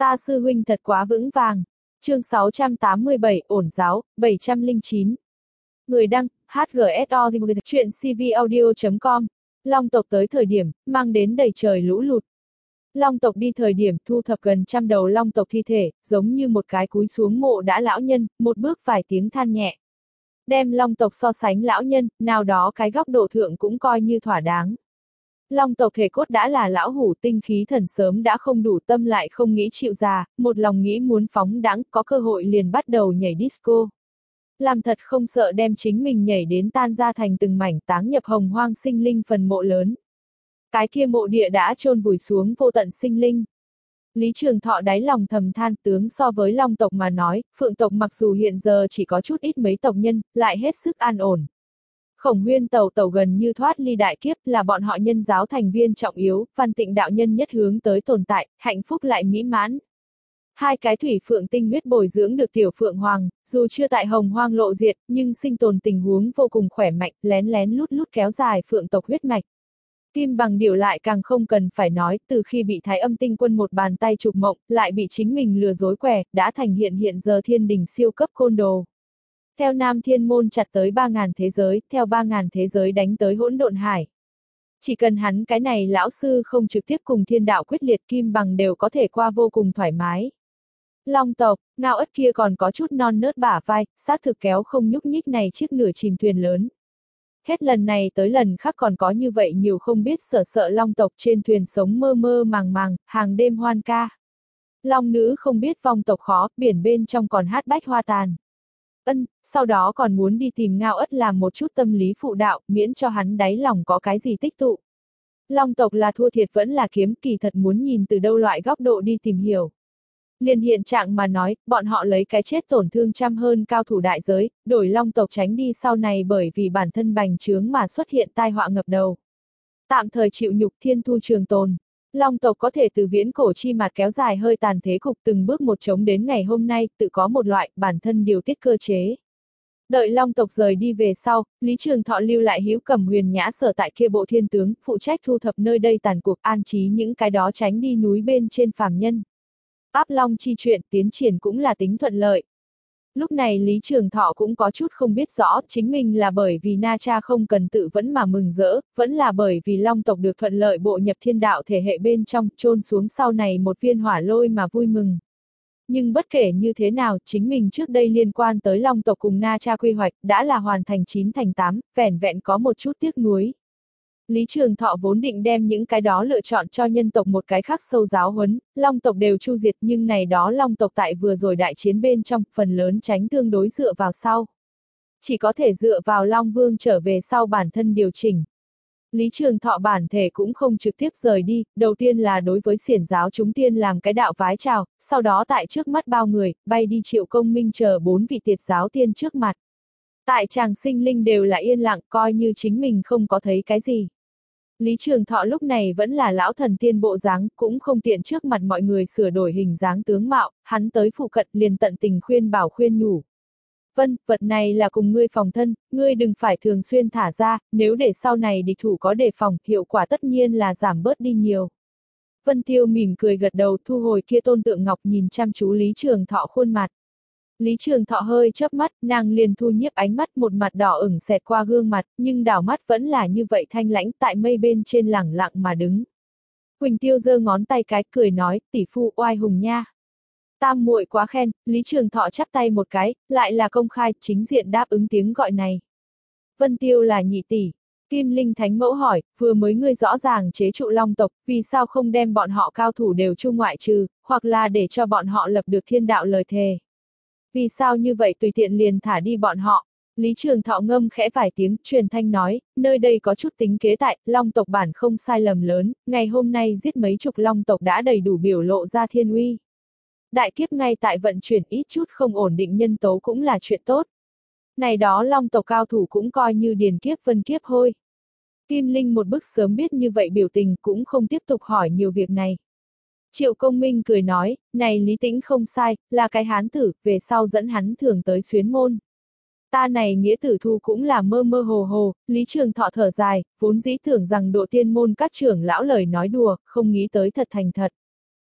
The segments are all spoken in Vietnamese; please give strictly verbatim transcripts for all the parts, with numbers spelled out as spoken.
Ta sư huynh thật quá vững vàng. Chương sáu trăm tám mươi bảy, ổn giáo, bảy trăm lẻ chín. Người đăng, hát giê ét o chuyện cvaudio chấm com. Long tộc tới thời điểm, mang đến đầy trời lũ lụt. Long tộc đi thời điểm thu thập gần trăm đầu long tộc thi thể, giống như một cái cúi xuống mộ đã lão nhân, một bước vài tiếng than nhẹ. Đem long tộc so sánh lão nhân, nào đó cái góc độ thượng cũng coi như thỏa đáng. Long tộc thể cốt đã là lão hủ, tinh khí thần sớm đã không đủ, tâm lại không nghĩ chịu già, một lòng nghĩ muốn phóng đãng, có cơ hội liền bắt đầu nhảy disco. Làm thật không sợ đem chính mình nhảy đến tan ra thành từng mảnh, táng nhập hồng hoang sinh linh phần mộ lớn. Cái kia mộ địa đã chôn vùi xuống vô tận sinh linh. Lý Trường Thọ đáy lòng thầm than, tướng so với long tộc mà nói, phượng tộc mặc dù hiện giờ chỉ có chút ít mấy tộc nhân, lại hết sức an ổn. Khổng Huyên tẩu tẩu gần như thoát ly đại kiếp, là bọn họ nhân giáo thành viên trọng yếu, Văn Tịnh đạo nhân nhất hướng tới tồn tại, hạnh phúc lại mỹ mãn. Hai cái thủy phượng tinh huyết bồi dưỡng được tiểu phượng hoàng, dù chưa tại hồng hoang lộ diệt, nhưng sinh tồn tình huống vô cùng khỏe mạnh, lén lén lút lút kéo dài phượng tộc huyết mạch. Kim bằng điểu lại càng không cần phải nói, từ khi bị Thái Âm Tinh Quân một bàn tay chụp mộng, lại bị chính mình lừa dối quẻ, đã thành hiện hiện giờ thiên đình siêu cấp côn đồ. Theo Nam Thiên Môn chặt tới ba ngàn thế giới, theo ba ngàn thế giới đánh tới hỗn độn hải. Chỉ cần hắn cái này lão sư không trực tiếp cùng thiên đạo quyết liệt, kim bằng đều có thể qua vô cùng thoải mái. Long tộc, ngao ất kia còn có chút non nớt bả vai, xác thực kéo không nhúc nhích này chiếc nửa chìm thuyền lớn. Hết lần này tới lần khác còn có như vậy nhiều không biết sợ sợ long tộc trên thuyền sống mơ mơ màng màng, hàng đêm hoan ca. Long nữ không biết vong tộc khó, biển bên trong còn hát bách hoa tàn. Ân, sau đó còn muốn đi tìm ngao ất làm một chút tâm lý phụ đạo, miễn cho hắn đáy lòng có cái gì tích tụ. Long tộc là thua thiệt vẫn là kiếm, kỳ thật muốn nhìn từ đâu loại góc độ đi tìm hiểu. Liền hiện trạng mà nói, bọn họ lấy cái chết tổn thương trăm hơn cao thủ đại giới, đổi long tộc tránh đi sau này bởi vì bản thân bành trướng mà xuất hiện tai họa ngập đầu. Tạm thời chịu nhục, thiên thu trường tồn. Long tộc có thể từ viễn cổ chi mặt kéo dài hơi tàn thế cục, từng bước một chống đến ngày hôm nay, tự có một loại bản thân điều tiết cơ chế. Đợi long tộc rời đi về sau, Lý Trường Thọ lưu lại Hữu Cẩm Huyền Nhã sở tại kia bộ thiên tướng, phụ trách thu thập nơi đây tàn cuộc, an trí những cái đó tránh đi núi bên trên phàm nhân. Áp long chi chuyện tiến triển cũng là tính thuận lợi. Lúc này Lý Trường Thọ cũng có chút không biết rõ, chính mình là bởi vì Na Cha không cần tự vẫn mà mừng rỡ, vẫn là bởi vì long tộc được thuận lợi bộ nhập thiên đạo thể hệ bên trong, chôn xuống sau này một viên hỏa lôi mà vui mừng. Nhưng bất kể như thế nào, chính mình trước đây liên quan tới long tộc cùng Na Cha quy hoạch, đã là hoàn thành chín thành tám, vẻn vẹn có một chút tiếc nuối. Lý Trường Thọ vốn định đem những cái đó lựa chọn cho nhân tộc một cái khác sâu giáo huấn, long tộc đều chu diệt, nhưng này đó long tộc tại vừa rồi đại chiến bên trong, phần lớn tránh tương đối dựa vào sau. Chỉ có thể dựa vào Long Vương trở về sau bản thân điều chỉnh. Lý Trường Thọ bản thể cũng không trực tiếp rời đi, đầu tiên là đối với xiển giáo chúng tiên làm cái đạo vái chào, sau đó tại trước mắt bao người, bay đi Triệu Công Minh chờ bốn vị tiệt giáo tiên trước mặt. Tại chàng sinh linh đều là yên lặng, coi như chính mình không có thấy cái gì. Lý Trường Thọ lúc này vẫn là lão thần tiên bộ dáng, cũng không tiện trước mặt mọi người sửa đổi hình dáng tướng mạo, hắn tới phụ cận liền tận tình khuyên bảo khuyên nhủ. Vân, vật này là cùng ngươi phòng thân, ngươi đừng phải thường xuyên thả ra, nếu để sau này địch thủ có đề phòng, hiệu quả tất nhiên là giảm bớt đi nhiều. Vân Tiêu mỉm cười gật đầu, thu hồi kia tôn tượng ngọc, nhìn chăm chú Lý Trường Thọ khuôn mặt. Lý Trường Thọ hơi chớp mắt, nàng liền thu nhiếp ánh mắt, một mặt đỏ ửng xẹt qua gương mặt, nhưng đảo mắt vẫn là như vậy thanh lãnh, tại mây bên trên lẳng lặng mà đứng. Quỳnh Tiêu giơ ngón tay cái, cười nói, tỷ phu oai hùng nha. Tam muội quá khen, Lý Trường Thọ chắp tay một cái, lại là công khai, chính diện đáp ứng tiếng gọi này. Vân Tiêu là nhị tỷ. Kim Linh Thánh Mẫu hỏi, vừa mới ngươi rõ ràng chế trụ long tộc, vì sao không đem bọn họ cao thủ đều chu ngoại trừ, hoặc là để cho bọn họ lập được thiên đạo lời thề. Vì sao như vậy tùy tiện liền thả đi bọn họ? Lý Trường Thọ ngâm khẽ vài tiếng, truyền thanh nói, nơi đây có chút tính kế tại, long tộc bản không sai lầm lớn, ngày hôm nay giết mấy chục long tộc đã đầy đủ biểu lộ ra thiên uy. Đại kiếp ngay tại vận chuyển, ít chút không ổn định nhân tố cũng là chuyện tốt. Này đó long tộc cao thủ cũng coi như điền kiếp vân kiếp hôi. Kim Linh một bức sớm biết như vậy biểu tình, cũng không tiếp tục hỏi nhiều việc này. Triệu Công Minh cười nói, này Lý Tĩnh không sai, là cái hán tử, về sau dẫn hắn thường tới xuyến môn. Ta này nghĩa tử thu cũng là mơ mơ hồ hồ, Lý Trường Thọ thở dài, vốn dĩ tưởng rằng độ tiên môn các trưởng lão lời nói đùa, không nghĩ tới thật thành thật.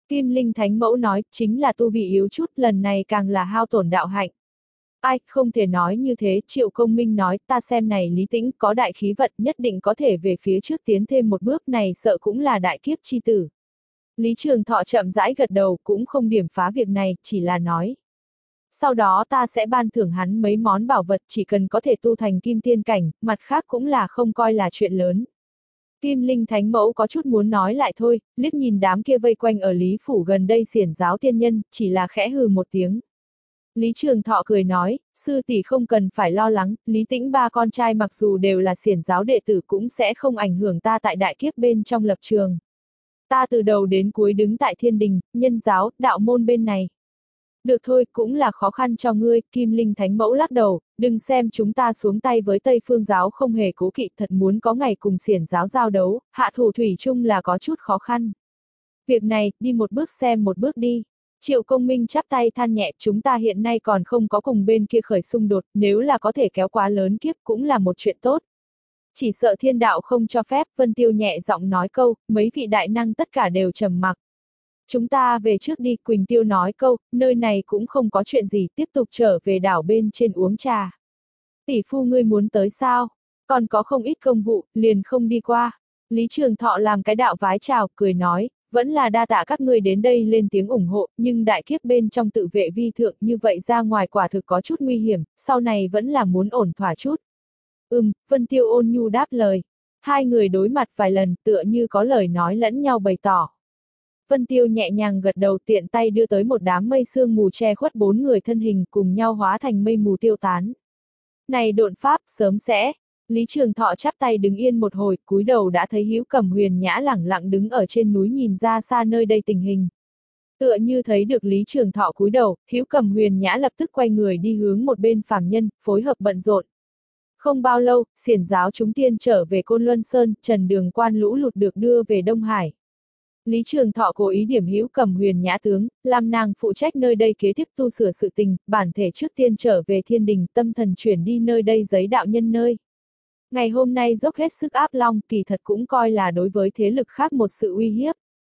Kim Linh Thánh Mẫu nói, chính là tu vi yếu chút, lần này càng là hao tổn đạo hạnh. Ai, không thể nói như thế, Triệu Công Minh nói, ta xem này Lý Tĩnh có đại khí vận, nhất định có thể về phía trước tiến thêm một bước, này sợ cũng là đại kiếp chi tử. Lý Trường Thọ chậm rãi gật đầu, cũng không điểm phá việc này, chỉ là nói. Sau đó ta sẽ ban thưởng hắn mấy món bảo vật, chỉ cần có thể tu thành kim tiên cảnh, mặt khác cũng là không coi là chuyện lớn. Kim Linh Thánh Mẫu có chút muốn nói lại thôi, liếc nhìn đám kia vây quanh ở Lý Phủ gần đây xiển giáo tiên nhân, chỉ là khẽ hừ một tiếng. Lý Trường Thọ cười nói, sư tỷ không cần phải lo lắng, Lý Tĩnh ba con trai mặc dù đều là xiển giáo đệ tử cũng sẽ không ảnh hưởng ta tại đại kiếp bên trong lập trường. Ta từ đầu đến cuối đứng tại thiên đình, nhân giáo, đạo môn bên này. Được thôi, cũng là khó khăn cho ngươi, Kim Linh Thánh Mẫu lắc đầu, đừng xem chúng ta xuống tay với Tây Phương giáo không hề cố kỵ, thật muốn có ngày cùng xiển giáo giao đấu, hạ thủ thủy chung là có chút khó khăn. Việc này, đi một bước xem một bước đi. Triệu Công Minh chắp tay than nhẹ, chúng ta hiện nay còn không có cùng bên kia khởi xung đột, nếu là có thể kéo quá lớn kiếp cũng là một chuyện tốt. Chỉ sợ thiên đạo không cho phép, Vân Tiêu nhẹ giọng nói câu, mấy vị đại năng tất cả đều trầm mặc. Chúng ta về trước đi, Quỳnh Tiêu nói câu, nơi này cũng không có chuyện gì, tiếp tục trở về đảo bên trên uống trà. Tỷ phu ngươi muốn tới sao? Còn có không ít công vụ, liền không đi qua. Lý Trường Thọ làm cái đạo vái chào, cười nói, vẫn là đa tạ các ngươi đến đây lên tiếng ủng hộ, nhưng đại kiếp bên trong tự vệ vi thượng như vậy ra ngoài quả thực có chút nguy hiểm, sau này vẫn là muốn ổn thỏa chút. Ừm, Vân Tiêu ôn nhu đáp lời. Hai người đối mặt vài lần, tựa như có lời nói lẫn nhau bày tỏ. Vân Tiêu nhẹ nhàng gật đầu, tiện tay đưa tới một đám mây sương mù che khuất bốn người thân hình, cùng nhau hóa thành mây mù tiêu tán. Này độn pháp, sớm sẽ. Lý Trường Thọ chắp tay đứng yên một hồi, cúi đầu đã thấy Hữu Cầm Huyền Nhã lẳng lặng đứng ở trên núi nhìn ra xa nơi đây tình hình. Tựa như thấy được Lý Trường Thọ cúi đầu, Hữu Cầm Huyền Nhã lập tức quay người đi hướng một bên phàm nhân, phối hợp bận rộn. Không bao lâu, xiển giáo chúng tiên trở về Côn Luân Sơn, Trần Đường Quan lũ lụt được đưa về Đông Hải. Lý Trường Thọ cố ý điểm Hữu Cầm Huyền Nhã tướng, làm nàng phụ trách nơi đây kế tiếp tu sửa sự tình, bản thể trước tiên trở về thiên đình, tâm thần chuyển đi nơi đây giấy đạo nhân nơi. Ngày hôm nay dốc hết sức áp long, kỳ thật cũng coi là đối với thế lực khác một sự uy hiếp.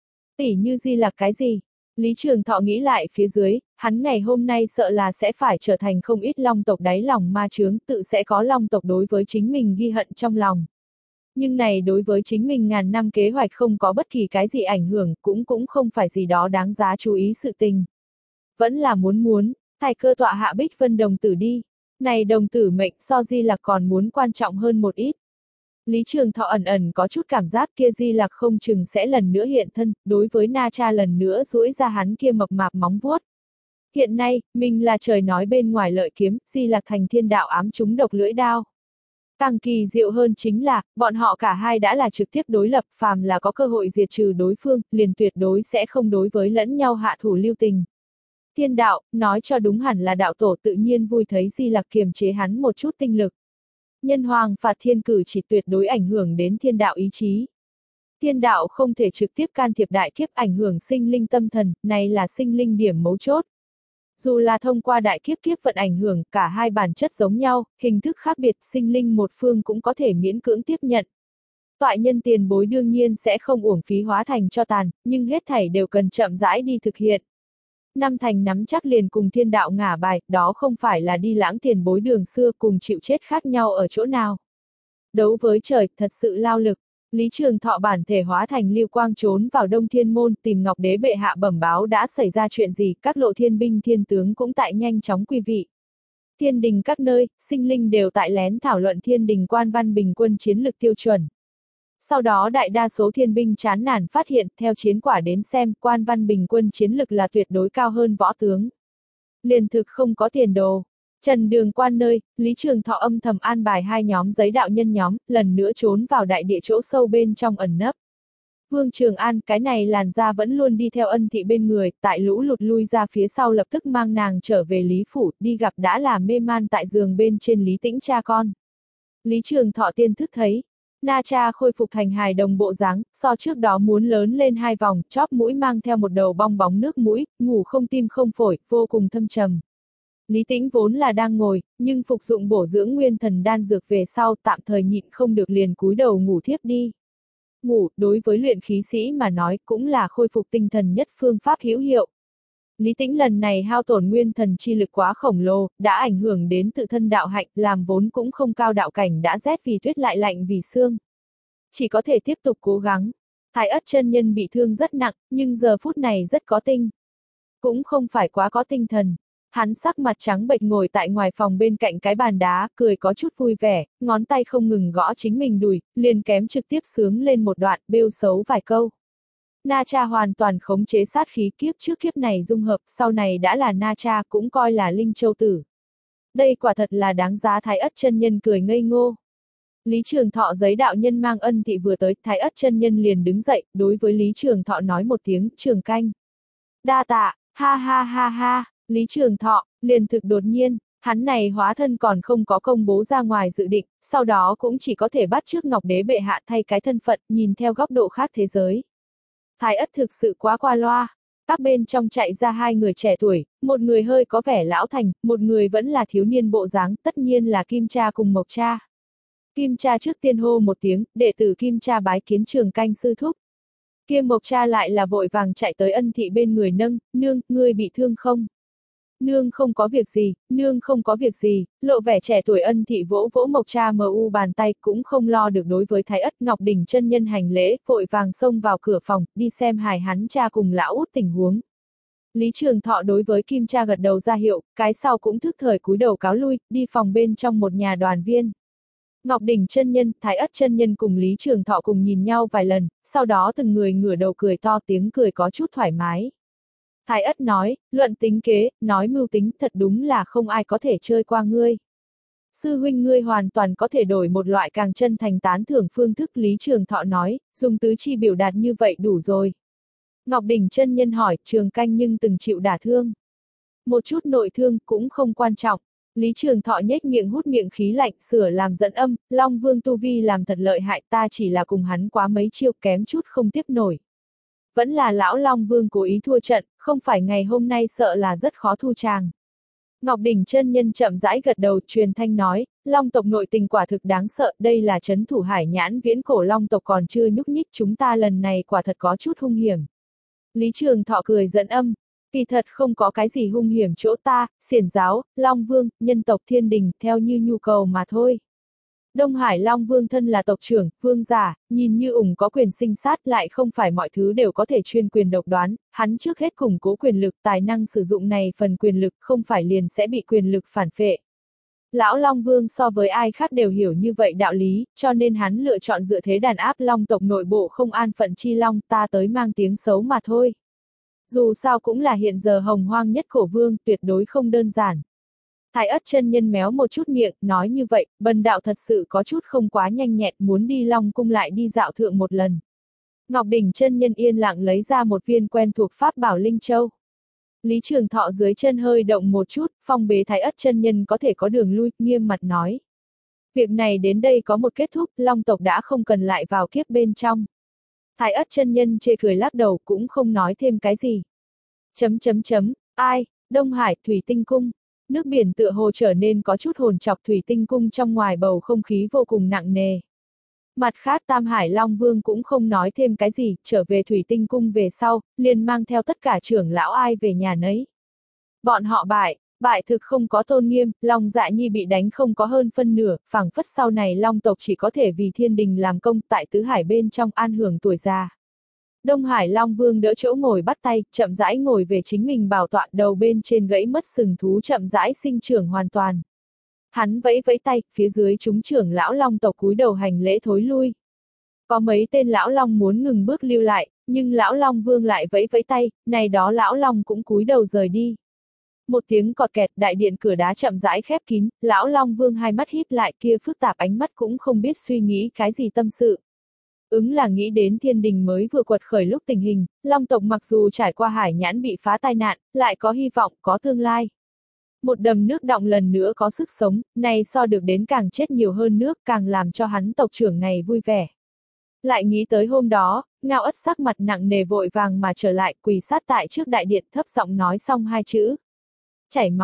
Tỷ như Di Lặc cái gì? Lý Trường Thọ nghĩ lại phía dưới, hắn ngày hôm nay sợ là sẽ phải trở thành không ít long tộc đáy lòng ma chướng, tự sẽ có long tộc đối với chính mình ghi hận trong lòng. Nhưng này đối với chính mình ngàn năm kế hoạch không có bất kỳ cái gì ảnh hưởng, cũng cũng không phải gì đó đáng giá chú ý sự tình. Vẫn là muốn muốn, thay cơ tọa hạ Bích Vân đồng tử đi. Này đồng tử mệnh so Di Lặc còn muốn quan trọng hơn một ít. Lý Trường Thọ ẩn ẩn có chút cảm giác kia Di Lặc không chừng sẽ lần nữa hiện thân, đối với Na Cha lần nữa duỗi ra hắn kia mập mạp móng vuốt. Hiện nay, mình là trời nói bên ngoài lợi kiếm, Di Lặc thành thiên đạo ám trúng độc lưỡi đao. Càng kỳ diệu hơn chính là, bọn họ cả hai đã là trực tiếp đối lập, phàm là có cơ hội diệt trừ đối phương, liền tuyệt đối sẽ không đối với lẫn nhau hạ thủ lưu tình. Thiên đạo, nói cho đúng hẳn là đạo tổ tự nhiên vui thấy Di Lặc kiềm chế hắn một chút tinh lực. Nhân hoàng phạt thiên cử chỉ tuyệt đối ảnh hưởng đến thiên đạo ý chí. Thiên đạo không thể trực tiếp can thiệp đại kiếp ảnh hưởng sinh linh tâm thần, này là sinh linh điểm mấu chốt. Dù là thông qua đại kiếp kiếp vận ảnh hưởng, cả hai bản chất giống nhau, hình thức khác biệt, sinh linh một phương cũng có thể miễn cưỡng tiếp nhận. Toại nhân tiền bối đương nhiên sẽ không uổng phí hóa thành cho tàn, nhưng hết thảy đều cần chậm rãi đi thực hiện. Năm thành nắm chắc liền cùng thiên đạo ngả bài, đó không phải là đi lãng tiền bối đường xưa cùng chịu chết khác nhau ở chỗ nào. Đấu với trời, thật sự lao lực. Lý Trường Thọ bản thể hóa thành lưu quang trốn vào Đông Thiên Môn tìm Ngọc Đế bệ hạ bẩm báo đã xảy ra chuyện gì, các lộ thiên binh thiên tướng cũng tại nhanh chóng quy vị. Thiên đình các nơi, sinh linh đều tại lén thảo luận thiên đình quan văn bình quân chiến lực tiêu chuẩn. Sau đó đại đa số thiên binh chán nản phát hiện, theo chiến quả đến xem, quan văn bình quân chiến lực là tuyệt đối cao hơn võ tướng. Liền thực không có tiền đồ. Trần Đường Quan nơi, Lý Trường Thọ âm thầm an bài hai nhóm giấy đạo nhân nhóm, lần nữa trốn vào đại địa chỗ sâu bên trong ẩn nấp. Vương Trường An, cái này làn da vẫn luôn đi theo Ân Thị bên người, tại lũ lụt lui ra phía sau lập tức mang nàng trở về Lý Phủ, đi gặp đã là mê man tại giường bên trên Lý Tĩnh cha con. Lý Trường Thọ tiên thức thấy, Na Cha khôi phục thành hài đồng bộ dáng, so trước đó muốn lớn lên hai vòng, chóp mũi mang theo một đầu bong bóng nước mũi, ngủ không tim không phổi, vô cùng thâm trầm. Lý Tĩnh vốn là đang ngồi, nhưng phục dụng bổ dưỡng nguyên thần đan dược về sau tạm thời nhịn không được liền cúi đầu ngủ thiếp đi. ngủ, đối với luyện khí sĩ mà nói cũng là khôi phục tinh thần nhất phương pháp hữu hiệu. Lý Tĩnh lần này hao tổn nguyên thần chi lực quá khổng lồ, đã ảnh hưởng đến tự thân đạo hạnh, làm vốn cũng không cao đạo cảnh đã rét vì tuyết lại lạnh vì sương. Chỉ có thể tiếp tục cố gắng. Thái Ất chân nhân bị thương rất nặng, nhưng giờ phút này rất có tinh. Cũng không phải quá có tinh thần. Hắn sắc mặt trắng bệch ngồi tại ngoài phòng bên cạnh cái bàn đá, cười có chút vui vẻ, ngón tay không ngừng gõ chính mình đùi, liền kém trực tiếp sướng lên một đoạn, bêu xấu vài câu. Na Cha hoàn toàn khống chế sát khí kiếp trước kiếp này dung hợp, sau này đã là Na Cha cũng coi là Linh Châu Tử. Đây quả thật là đáng giá. Thái Ất chân nhân cười ngây ngô. Lý Trường Thọ giấy đạo nhân mang ân thị vừa tới, Thái Ất chân nhân liền đứng dậy, đối với Lý Trường Thọ nói một tiếng, Trường canh. Đa tạ, ha ha ha ha, Lý Trường Thọ, liền thực đột nhiên, hắn này hóa thân còn không có công bố ra ngoài dự định, sau đó cũng chỉ có thể bắt chước Ngọc Đế bệ hạ thay cái thân phận, nhìn theo góc độ khác thế giới. Thái Ất thực sự quá qua loa. Các bên trong chạy ra hai người trẻ tuổi, một người hơi có vẻ lão thành, một người vẫn là thiếu niên bộ dáng, tất nhiên là Kim Cha cùng Mộc Cha. Kim Cha trước tiên hô một tiếng, đệ tử Kim Cha bái kiến Trường canh sư thúc. Kia Mộc Cha lại là vội vàng chạy tới ân thị bên người nâng, nương, ngươi bị thương không? Nương không có việc gì, nương không có việc gì, lộ vẻ trẻ tuổi ân thị vỗ vỗ Mộc Cha mờ u bàn tay cũng không lo được đối với Thái Ất. Ngọc Đỉnh chân nhân hành lễ, vội vàng xông vào cửa phòng, đi xem hài hắn cha cùng lão út tình huống. Lý Trường Thọ đối với Kim Cha gật đầu ra hiệu, cái sau cũng thức thời cúi đầu cáo lui, đi phòng bên trong một nhà đoàn viên. Ngọc Đỉnh chân nhân, Thái Ất chân nhân cùng Lý Trường Thọ cùng nhìn nhau vài lần, sau đó từng người ngửa đầu cười to, tiếng cười có chút thoải mái. Thái Ất nói, luận tính kế, nói mưu tính, thật đúng là không ai có thể chơi qua ngươi. Sư huynh ngươi hoàn toàn có thể đổi một loại càng chân thành tán thưởng phương thức. Lý Trường Thọ nói, dùng tứ chi biểu đạt như vậy đủ rồi. Ngọc Đỉnh chân nhân hỏi, Trường canh nhưng từng chịu đả thương. Một chút nội thương cũng không quan trọng. Lý Trường Thọ nhếch miệng hút miệng khí lạnh, sửa làm dẫn âm, Long Vương tu vi làm thật lợi hại, ta chỉ là cùng hắn quá mấy chiêu kém chút không tiếp nổi. Vẫn là lão Long Vương cố ý thua trận, không phải ngày hôm nay sợ là rất khó thu tràng. Ngọc Đỉnh chân nhân chậm rãi gật đầu, truyền thanh nói, Long tộc nội tình quả thực đáng sợ, đây là trấn thủ hải nhãn viễn cổ Long tộc còn chưa nhúc nhích, chúng ta lần này quả thật có chút hung hiểm. Lý Trường Thọ cười dẫn âm, kỳ thật không có cái gì hung hiểm chỗ ta, xiển giáo, Long Vương, nhân tộc thiên đình, theo như nhu cầu mà thôi. Đông Hải Long Vương thân là tộc trưởng, vương giả, nhìn như ủng có quyền sinh sát lại không phải mọi thứ đều có thể chuyên quyền độc đoán, hắn trước hết củng cố quyền lực, tài năng sử dụng này phần quyền lực không phải liền sẽ bị quyền lực phản phệ. Lão Long Vương so với ai khác đều hiểu như vậy đạo lý, cho nên hắn lựa chọn dựa thế đàn áp Long tộc nội bộ không an phận chi Long, ta tới mang tiếng xấu mà thôi. Dù sao cũng là hiện giờ hồng hoang nhất cổ vương, tuyệt đối không đơn giản. Thái Ất chân nhân méo một chút miệng, nói như vậy, bần đạo thật sự có chút không quá nhanh nhẹn, muốn đi Long cung lại đi dạo thượng một lần. Ngọc Đỉnh chân nhân yên lặng lấy ra một viên quen thuộc pháp bảo Linh Châu. Lý Trường Thọ dưới chân hơi động một chút, phong bế Thái Ất chân nhân có thể có đường lui, nghiêm mặt nói. Việc này đến đây có một kết thúc, Long tộc đã không cần lại vào kiếp bên trong. Thái Ất chân nhân chê cười lắc đầu cũng không nói thêm cái gì. Chấm chấm chấm, ai, Đông Hải, Thủy Tinh Cung. Nước biển tựa hồ trở nên có chút hồn chọc, Thủy Tinh Cung trong ngoài bầu không khí vô cùng nặng nề. Mặt khác Tam Hải Long Vương cũng không nói thêm cái gì, trở về Thủy Tinh Cung về sau, liền mang theo tất cả trưởng lão ai về nhà nấy. Bọn họ bại, bại thực không có tôn nghiêm, Long Dạ Nhi bị đánh không có hơn phân nửa, phảng phất sau này Long tộc chỉ có thể vì thiên đình làm công tại tứ hải bên trong an hưởng tuổi già. Đông Hải Long Vương đỡ chỗ ngồi bắt tay, chậm rãi ngồi về chính mình bảo tọa, đầu bên trên gãy mất sừng thú chậm rãi sinh trưởng hoàn toàn. Hắn vẫy vẫy tay, phía dưới chúng trưởng lão Long tộc cúi đầu hành lễ thối lui. Có mấy tên lão Long muốn ngừng bước lưu lại, nhưng lão Long Vương lại vẫy vẫy tay, này đó lão Long cũng cúi đầu rời đi. Một tiếng cọt kẹt, đại điện cửa đá chậm rãi khép kín, lão Long Vương hai mắt híp lại, kia phức tạp ánh mắt cũng không biết suy nghĩ cái gì tâm sự. Ứng là nghĩ đến thiên đình mới vừa quật khởi lúc tình hình, Long tộc mặc dù trải qua hải nhãn bị phá tai nạn, lại có hy vọng, có tương lai. Một đầm nước đọng lần nữa có sức sống, này so được đến càng chết nhiều hơn nước, càng làm cho hắn tộc trưởng này vui vẻ. Lại nghĩ tới hôm đó, Ngao Ất sắc mặt nặng nề vội vàng mà trở lại, quỳ sát tại trước đại điện thấp giọng nói xong hai chữ. Chảy máu,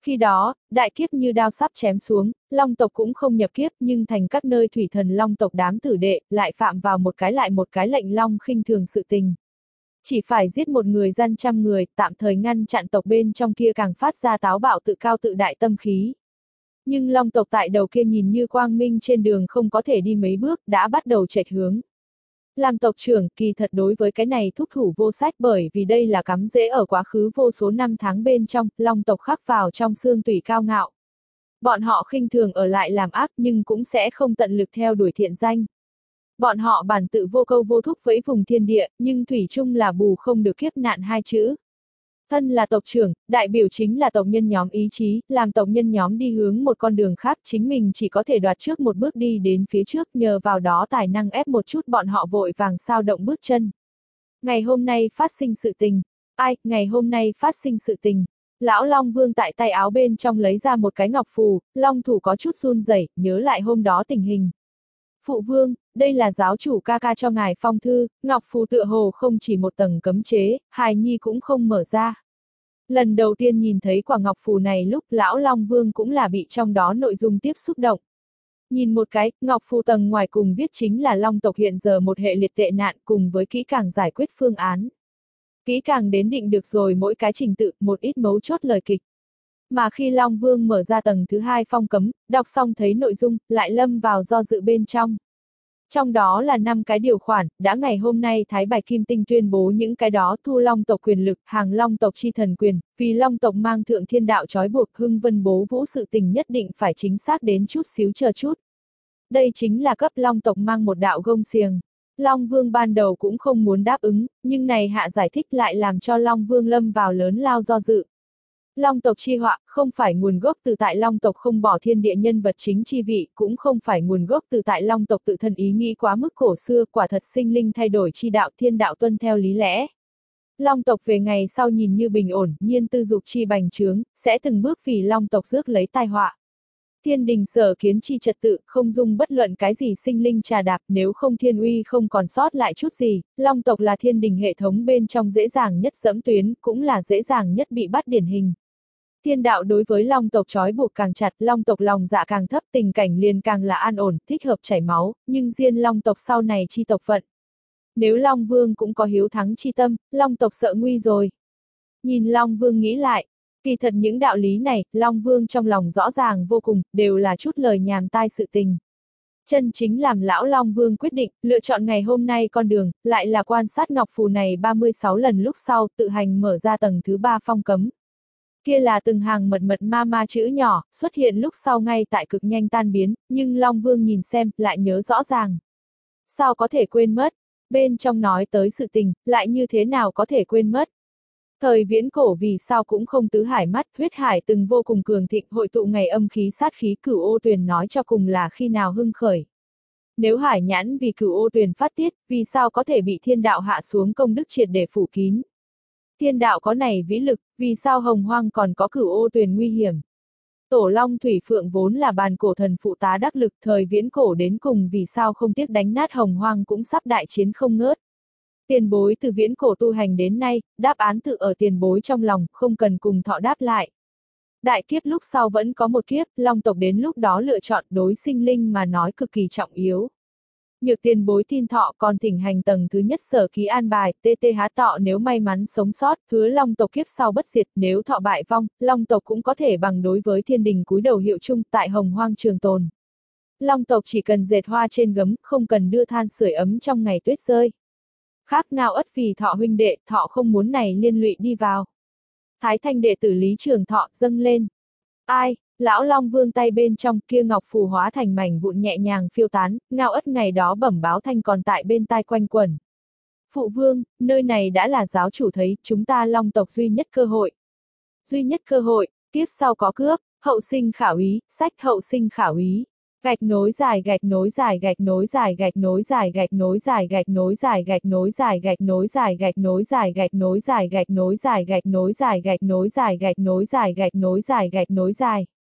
Khi đó, đại kiếp như đao sắp chém xuống, Long tộc cũng không nhập kiếp nhưng thành các nơi thủy thần Long tộc đám tử đệ, lại phạm vào một cái lại một cái lệnh Long khinh thường sự tình. Chỉ phải giết một người dân trăm người, tạm thời ngăn chặn tộc bên trong kia càng phát ra táo bạo tự cao tự đại tâm khí. Nhưng Long tộc tại đầu kia nhìn như quang minh trên đường không có thể đi mấy bước, đã bắt đầu chệch hướng. Làm tộc trưởng, kỳ thật đối với cái này thúc thủ vô sách bởi vì đây là cắm rễ ở quá khứ vô số năm tháng bên trong, Long tộc khắc vào trong xương tủy cao ngạo. Bọn họ khinh thường ở lại làm ác nhưng cũng sẽ không tận lực theo đuổi thiện danh. Bọn họ bản tự vô câu vô thúc vẫy vùng thiên địa, nhưng thủy chung là bù không được kiếp nạn hai chữ. Thân là tộc trưởng, đại biểu chính là tộc nhân nhóm ý chí, làm tộc nhân nhóm đi hướng một con đường khác, chính mình chỉ có thể đoạt trước một bước đi đến phía trước, nhờ vào đó tài năng ép một chút bọn họ vội vàng sao động bước chân. Ngày hôm nay phát sinh sự tình. Ai, ngày hôm nay phát sinh sự tình. Lão Long Vương tại tay áo bên trong lấy ra một cái ngọc phù, Long thủ có chút run rẩy, nhớ lại hôm đó tình hình. Phụ vương, đây là giáo chủ ca ca cho ngài phong thư, ngọc phù tựa hồ không chỉ một tầng cấm chế, hài nhi cũng không mở ra. Lần đầu tiên nhìn thấy quả ngọc phù này lúc lão Long Vương cũng là bị trong đó nội dung tiếp xúc động. Nhìn một cái, ngọc phù tầng ngoài cùng viết chính là Long tộc hiện giờ một hệ liệt tệ nạn cùng với kỹ càng giải quyết phương án. Kỹ càng đến định được rồi mỗi cái trình tự, một ít mấu chốt lời kịch. Mà khi Long Vương mở ra tầng thứ hai phong cấm, đọc xong thấy nội dung, lại lâm vào do dự bên trong. Trong đó là năm cái điều khoản, đã ngày hôm nay Thái Bạch Kim Tinh tuyên bố những cái đó thu Long tộc quyền lực, hàng Long tộc chi thần quyền, vì Long tộc mang thượng thiên đạo trói buộc Hưng Vân bố vũ sự tình nhất định phải chính xác đến chút xíu chờ chút. Đây chính là cấp Long tộc mang một đạo gông xiềng. Long Vương ban đầu cũng không muốn đáp ứng, nhưng này hạ giải thích lại làm cho Long Vương lâm vào lớn lao do dự. Long tộc chi họa, không phải nguồn gốc từ tại Long tộc không bỏ thiên địa nhân vật chính chi vị, cũng không phải nguồn gốc từ tại Long tộc tự thân ý nghĩ quá mức cổ xưa, quả thật sinh linh thay đổi chi đạo thiên đạo tuân theo lý lẽ. Long tộc về ngày sau nhìn như bình ổn, nhiên tư dục chi bành trướng, sẽ từng bước vì Long tộc rước lấy tai họa. Thiên đình sở kiến chi trật tự, không dung bất luận cái gì sinh linh trà đạp, nếu không thiên uy không còn sót lại chút gì, Long tộc là thiên đình hệ thống bên trong dễ dàng nhất dẫm tuyến, cũng là dễ dàng nhất bị bắt điển hình. Thiên đạo đối với Long tộc trói buộc càng chặt, Long tộc lòng dạ càng thấp, tình cảnh liền càng là an ổn, thích hợp chảy máu, nhưng riêng Long tộc sau này chi tộc phận. Nếu Long Vương cũng có hiếu thắng chi tâm, Long tộc sợ nguy rồi. Nhìn Long Vương nghĩ lại, kỳ thật những đạo lý này, Long Vương trong lòng rõ ràng vô cùng, đều là chút lời nhàm tai sự tình. Chân chính làm lão Long Vương quyết định, lựa chọn ngày hôm nay con đường, lại là quan sát ngọc phù này ba mươi sáu lần lúc sau, tự hành mở ra tầng thứ ba phong cấm. Kia là từng hàng mật mật ma ma chữ nhỏ, xuất hiện lúc sau ngay tại cực nhanh tan biến, nhưng Long Vương nhìn xem, lại nhớ rõ ràng. Sao có thể quên mất? Bên trong nói tới sự tình, lại như thế nào có thể quên mất? Thời viễn cổ vì sao cũng không tứ hải mắt, huyết hải từng vô cùng cường thịnh hội tụ ngày âm khí sát khí cửu ô tuyền nói cho cùng là khi nào hưng khởi. Nếu hải nhãn vì cửu ô tuyền phát tiết, vì sao có thể bị thiên đạo hạ xuống công đức triệt để phủ kín? Thiên đạo có này vĩ lực, vì sao hồng hoang còn có cửu ô tuyền nguy hiểm? Tổ Long Thủy Phượng vốn là bàn cổ thần phụ tá đắc lực thời viễn cổ đến cùng vì sao không tiếc đánh nát hồng hoang cũng sắp đại chiến không ngớt. Tiền bối từ viễn cổ tu hành đến nay, đáp án tự ở tiền bối trong lòng, không cần cùng thọ đáp lại. Đại kiếp lúc sau vẫn có một kiếp, Long tộc đến lúc đó lựa chọn đối sinh linh mà nói cực kỳ trọng yếu. Nhược tiền bối tin thọ còn thỉnh hành tầng thứ nhất sở ký an bài, tê tê há tọ nếu may mắn sống sót, hứa Long tộc kiếp sau bất diệt, nếu thọ bại vong, Long tộc cũng có thể bằng đối với thiên đình cúi đầu hiệu chung tại hồng hoang trường tồn. Long tộc chỉ cần dệt hoa trên gấm, không cần đưa than sưởi ấm trong ngày tuyết rơi. Khác ngao ất vì thọ huynh đệ, thọ không muốn này liên lụy đi vào. Thái thanh đệ tử Lý Trường Thọ dâng lên. Ai, lão Long Vương tay bên trong kia ngọc phù hóa thành mảnh vụn nhẹ nhàng phiêu tán, ngao ất ngày đó bẩm báo thanh còn tại bên tai quanh quẩn. Phụ vương, nơi này đã là giáo chủ thấy, chúng ta Long tộc duy nhất cơ hội. Duy nhất cơ hội, tiếp sau có cướp, hậu sinh khảo ý, sách hậu sinh khảo ý. Gạch nối dài gạch nối dài gạch nối dài gạch nối dài gạch nối dài gạch nối dài gạch nối dài gạch nối dài gạch nối dài gạch nối dài gạch nối dài gạch nối dài gạch nối dài gạch nối dài gạch nối dài gạch nối dài.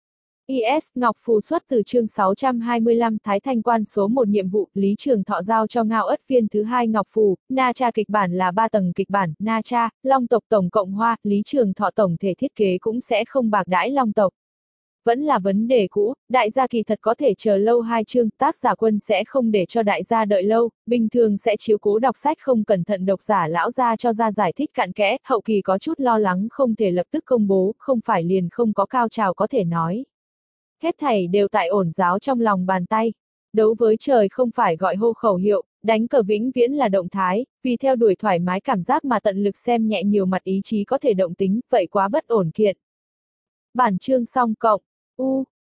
i ét Ngọc Phù xuất từ chương sáu trăm hai mươi lăm Thái Thanh Quan số một nhiệm vụ, Lý Trường Thọ giao cho Ngao Ất Viên thứ hai Ngọc Phù, Na Cha kịch bản là ba tầng kịch bản, Na Cha, Long tộc tổng cộng hoa, Lý Trường Thọ tổng thể thiết kế cũng sẽ không bạc đãi Long tộc. Vẫn là vấn đề cũ, đại gia kỳ thật có thể chờ lâu hai chương, tác giả Quân sẽ không để cho đại gia đợi lâu, bình thường sẽ chiếu cố đọc sách không cẩn thận độc giả lão gia cho ra giải thích cặn kẽ, hậu kỳ có chút lo lắng không thể lập tức công bố, không phải liền không có cao trào có thể nói. Hết thảy đều tại ổn giáo trong lòng bàn tay. Đấu với trời không phải gọi hô khẩu hiệu, đánh cờ vĩnh viễn là động thái, vì theo đuổi thoải mái cảm giác mà tận lực xem nhẹ nhiều mặt ý chí có thể động tính, vậy quá bất ổn kiện. Bản chương xong cộng. U